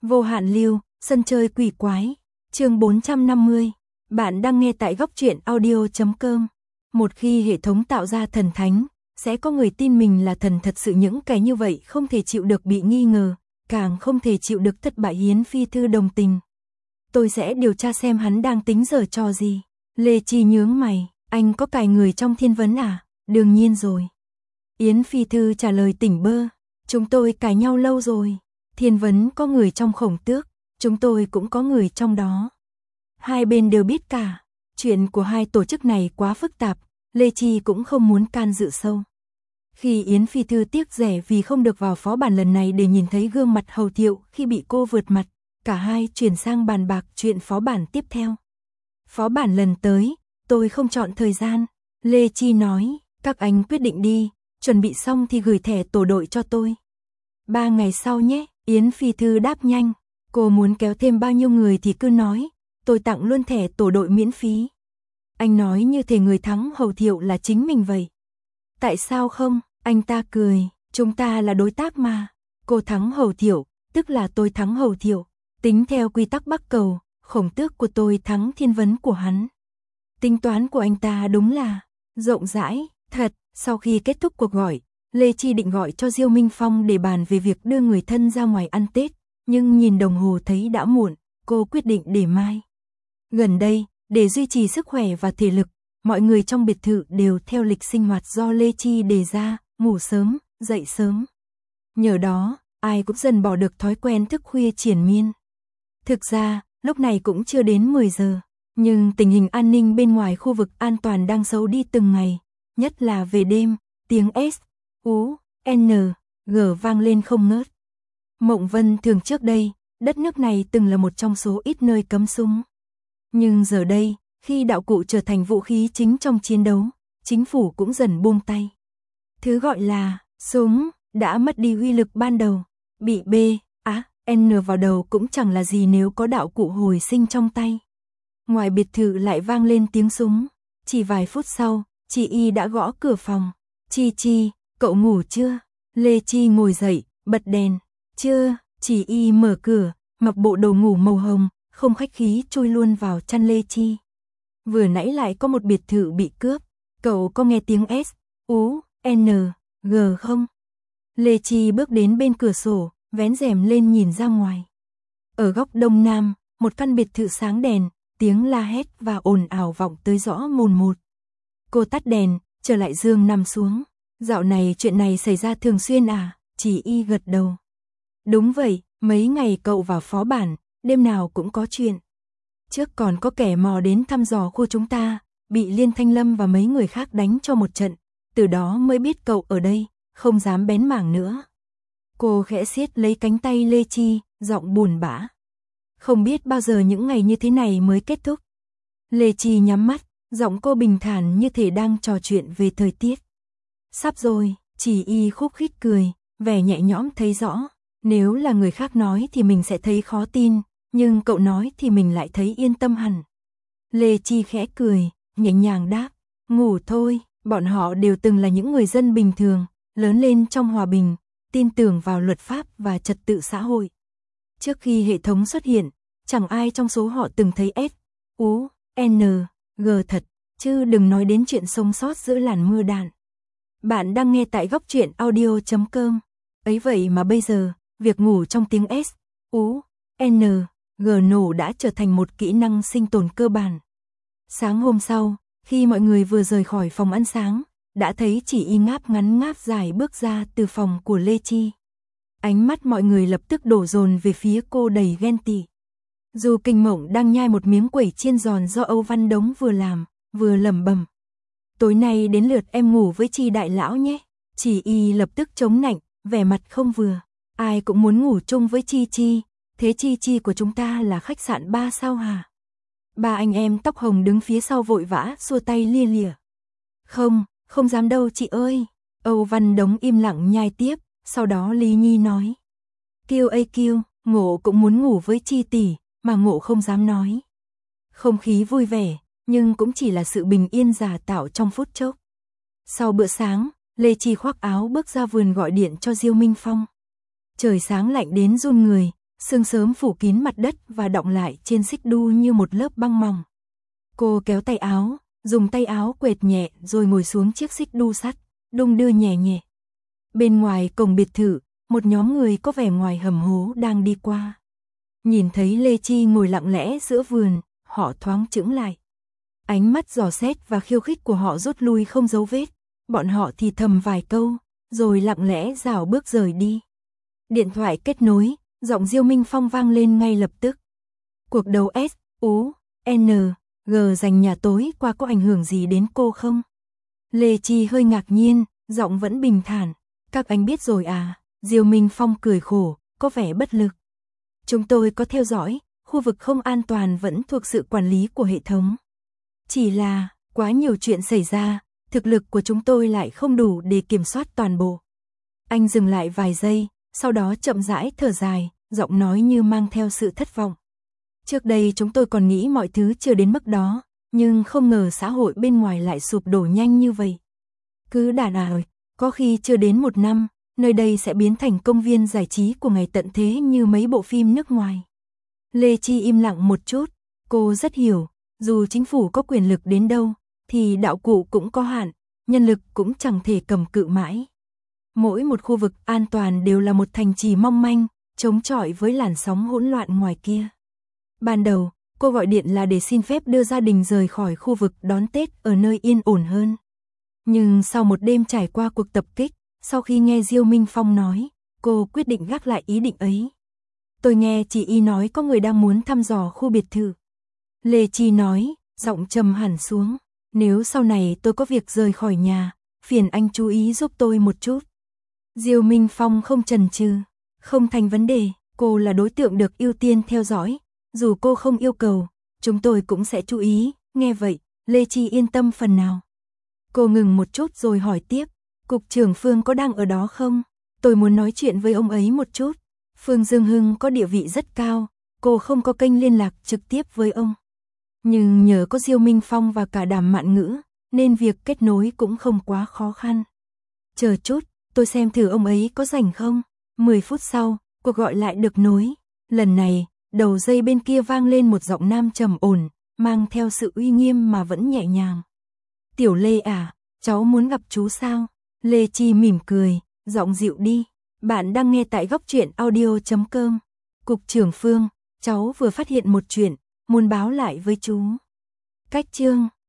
Vô hạn lưu, sân chơi quỷ quái. Chương 450. Bạn đang nghe tại góc truyện audio.com. Một khi hệ thống tạo ra thần thánh, sẽ có người tin mình là thần thật sự. Những kẻ như vậy không thể chịu được bị nghi ngờ, càng không thể chịu được thất bại. Yến Phi Thư đồng tình. Tôi sẽ điều tra xem hắn đang tính giở trò gì. Lê Chi nhướng mày, anh có cài người trong Thiên Vấn à? Đương nhiên rồi. Yến Phi Thư trả lời tỉnh bơ. Chúng tôi cài nhau lâu rồi. Thiên Vấn có người trong Khổng Tước, chúng tôi cũng có người trong đó. Hai bên đều biết cả. Chuyện của hai tổ chức này quá phức tạp, Lê Chi cũng không muốn can dự sâu. Khi Yến Phi Thư tiếc rẻ vì không được vào phó bản lần này để nhìn thấy gương mặt Hầu Thiệu khi bị cô vượt mặt, cả hai chuyển sang bàn bạc chuyện phó bản tiếp theo. Phó bản lần tới, tôi không chọn thời gian. Lê Chi nói, các anh quyết định đi, chuẩn bị xong thì gửi thẻ tổ đội cho tôi. 3 ngày sau nhé. Yến Phi Thư đáp nhanh, cô muốn kéo thêm bao nhiêu người thì cứ nói, tôi tặng luôn thẻ tổ đội miễn phí. Anh nói như thể người thắng Hầu Thiệu là chính mình vậy. Tại sao không? Anh ta cười, chúng ta là đối tác mà. Cô thắng Hầu Thiệu, tức là tôi thắng Hầu Thiệu. Tính theo quy tắc Bắc Cầu, Khổng Tước của tôi thắng Thiên Vấn của hắn. Tính toán của anh ta đúng là rộng rãi, thật. Sau khi kết thúc cuộc gọi, Lê Chi định gọi cho Diêu Minh Phong để bàn về việc đưa người thân ra ngoài ăn Tết, nhưng nhìn đồng hồ thấy đã muộn, cô quyết định để mai. Gần đây, để duy trì sức khỏe và thể lực, mọi người trong biệt thự đều theo lịch sinh hoạt do Lê Chi đề ra, ngủ sớm, dậy sớm. Nhờ đó, ai cũng dần bỏ được thói quen thức khuya triền miên. Thực ra, lúc này cũng chưa đến 10 giờ, nhưng tình hình an ninh bên ngoài khu vực an toàn đang xấu đi từng ngày, nhất là về đêm, tiếng S, U, N, G vang lên không ngớt. Mộng Vân Thường trước đây, đất nước này từng là một trong số ít nơi cấm súng. Nhưng giờ đây, khi đạo cụ trở thành vũ khí chính trong chiến đấu, chính phủ cũng dần buông tay. Thứ gọi là súng đã mất đi uy lực ban đầu, bị B, A, N vào đầu cũng chẳng là gì nếu có đạo cụ hồi sinh trong tay. Ngoài biệt thự lại vang lên tiếng súng, chỉ vài phút sau, chị Y đã gõ cửa phòng. Chi Chi, cậu ngủ chưa? Lê Chi ngồi dậy, bật đèn. Chưa, chị Y mở cửa, mặc bộ đồ ngủ màu hồng, không khách khí chui luôn vào chăn Lê Chi. Vừa nãy lại có một biệt thự bị cướp, cậu có nghe tiếng S, U, N, G không? Lê Chi bước đến bên cửa sổ, vén rèm lên nhìn ra ngoài. Ở góc đông nam, một căn biệt thự sáng đèn, tiếng la hét và ồn ào vọng tới rõ mồn một. Cô tắt đèn, trở lại giường nằm xuống. Dạo này chuyện này xảy ra thường xuyên à? Chị Y gật đầu. Đúng vậy, mấy ngày cậu vào phó bản, đêm nào cũng có chuyện. Trước còn có kẻ mò đến thăm dò khu chúng ta, bị Liên Thanh Lâm và mấy người khác đánh cho một trận, từ đó mới biết cậu ở đây, không dám bén mảng nữa. Cô khẽ siết lấy cánh tay Lê Chi, giọng buồn bã. Không biết bao giờ những ngày như thế này mới kết thúc. Lê Chi nhắm mắt, giọng cô bình thản như thể đang trò chuyện về thời tiết. Sắp rồi, chị Y khúc khích cười, vẻ nhẹ nhõm thấy rõ. Nếu là người khác nói thì mình sẽ thấy khó tin, nhưng cậu nói thì mình lại thấy yên tâm hẳn. Lê Chi khẽ cười, nhẹ nhàng đáp, ngủ thôi, bọn họ đều từng là những người dân bình thường, lớn lên trong hòa bình, tin tưởng vào luật pháp và trật tự xã hội. Trước khi hệ thống xuất hiện, chẳng ai trong số họ từng thấy S, U, N, G thật, chứ đừng nói đến chuyện sống sót giữa làn mưa đạn. Bạn đang nghe tại góc truyện audio.com. Ấy vậy mà bây giờ, việc ngủ trong tiếng S, U, N, G nổ đã trở thành một kỹ năng sinh tồn cơ bản. Sáng hôm sau, khi mọi người vừa rời khỏi phòng ăn sáng, đã thấy chỉ Y ngáp ngắn ngáp dài bước ra từ phòng của Lê Chi. Ánh mắt mọi người lập tức đổ dồn về phía cô đầy ghen tị. Dù Kinh Mộng đang nhai một miếng quẩy chiên giòn do Âu Văn Đống vừa làm, vừa lẩm bẩm. Tối nay đến lượt em ngủ với Chi đại lão nhé. Chỉ Y lập tức chống nạnh, vẻ mặt không vừa. Ai cũng muốn ngủ chung với Chi Chi, thế Chi Chi của chúng ta là khách sạn 3 sao hả? Ba anh em tóc hồng đứng phía sau vội vã xua tay lia lịa. Không, không dám đâu chị ơi. Âu Văn Đống im lặng nhai tiếp, sau đó Lý Nhi nói. Kiêu ơi Kiêu, Ngộ cũng muốn ngủ với Chi tỷ, mà Ngộ không dám nói. Không khí vui vẻ, nhưng cũng chỉ là sự bình yên giả tạo trong phút chốc. Sau bữa sáng, Lê Chi khoác áo bước ra vườn gọi điện cho Diêu Minh Phong. Trời sáng lạnh đến run người, Sương sớm phủ kín mặt đất và đọng lại trên xích đu như một lớp băng mỏng. Cô kéo tay áo, dùng tay áo quệt nhẹ rồi ngồi xuống chiếc xích đu sắt, đung đưa nhẹ nhẹ. Bên ngoài cổng biệt thự, một nhóm người có vẻ ngoài hầm hố đang đi qua. Nhìn thấy Lê Chi ngồi lặng lẽ giữa vườn, họ thoáng chững lại. Ánh mắt dò xét và khiêu khích của họ rút lui không dấu vết. Bọn họ thì thầm vài câu, rồi lặng lẽ rảo bước rời đi. Điện thoại kết nối, giọng Diêu Minh Phong vang lên ngay lập tức. Cuộc đấu S, U, N, G giành nhà tối qua có ảnh hưởng gì đến cô không? Lê Chi hơi ngạc nhiên, giọng vẫn bình thản. Các anh biết rồi à? Diêu Minh Phong cười khổ, có vẻ bất lực. Chúng tôi có theo dõi, khu vực không an toàn vẫn thuộc sự quản lý của hệ thống. Chỉ là, quá nhiều chuyện xảy ra, thực lực của chúng tôi lại không đủ để kiểm soát toàn bộ. Anh dừng lại vài giây, sau đó chậm rãi thở dài, giọng nói như mang theo sự thất vọng. Trước đây chúng tôi còn nghĩ mọi thứ chưa đến mức đó, nhưng không ngờ xã hội bên ngoài lại sụp đổ nhanh như vậy. Cứ có khi chưa đến 1 năm, nơi đây sẽ biến thành công viên giải trí của ngày tận thế như mấy bộ phim nước ngoài. Lê Chi im lặng một chút, cô rất hiểu, dù chính phủ có quyền lực đến đâu, thì đạo cụ cũng có hạn, nhân lực cũng chẳng thể cầm cự mãi. Mỗi một khu vực an toàn đều là một thành trì mong manh, chống chọi với làn sóng hỗn loạn ngoài kia. Ban đầu, cô gọi điện là để xin phép đưa gia đình rời khỏi khu vực đón Tết ở nơi yên ổn hơn. Nhưng sau một đêm trải qua cuộc tập kích, sau khi nghe Diêu Minh Phong nói, cô quyết định gác lại ý định ấy. Tôi nghe chị Y nói có người đang muốn thăm dò khu biệt thự. Lê Chi nói, giọng trầm hẳn xuống. Nếu sau này tôi có việc rời khỏi nhà, phiền anh chú ý giúp tôi một chút. Diêu Minh Phong không chần chừ, không thành vấn đề, cô là đối tượng được ưu tiên theo dõi. Dù cô không yêu cầu, chúng tôi cũng sẽ chú ý. Nghe vậy, Lê Chi yên tâm phần nào. Cô ngừng một chút rồi hỏi tiếp, Cục trưởng Phương có đang ở đó không? Tôi muốn nói chuyện với ông ấy một chút. Phương Dương Hưng có địa vị rất cao, cô không có kênh liên lạc trực tiếp với ông. Nhưng nhờ có Diêu Minh Phong và cả Đàm Mạn Ngữ, nên việc kết nối cũng không quá khó khăn. Chờ chút, tôi xem thử ông ấy có rảnh không? 10 phút sau, cuộc gọi lại được nối. Lần này, đầu dây bên kia vang lên một giọng nam trầm ổn, mang theo sự uy nghiêm mà vẫn nhẹ nhàng. Tiểu Lê à, cháu muốn gặp chú sao? Lê Chi mỉm cười, giọng dịu đi. Bạn đang nghe tại Góc Truyện Audio.com. Cục trưởng Phương, cháu vừa phát hiện một chuyện, muốn báo lại với chú. Cách chương